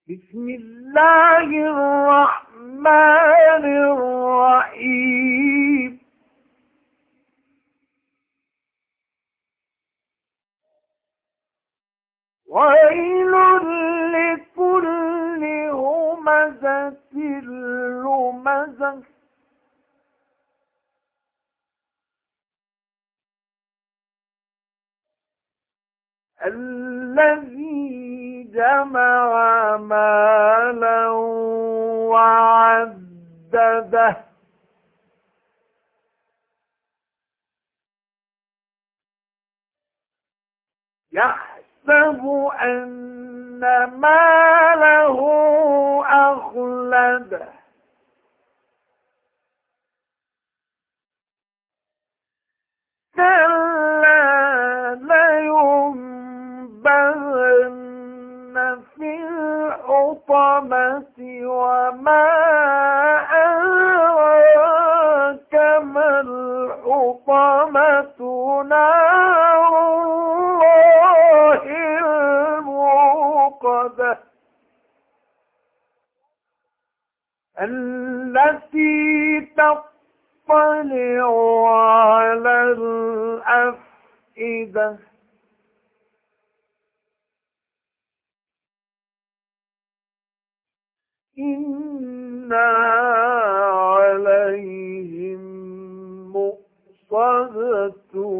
بسم الله الرحمن الرحيم ويل لكل همزة لمزة الذي جمع مالا وعدده يحسب أن ماله أخلده كلا لينبذن في الحطمة وما أدراك ما الحطمة نار الله الموقدة التي تطلع على الأفئدة إنها عليهم مؤصدة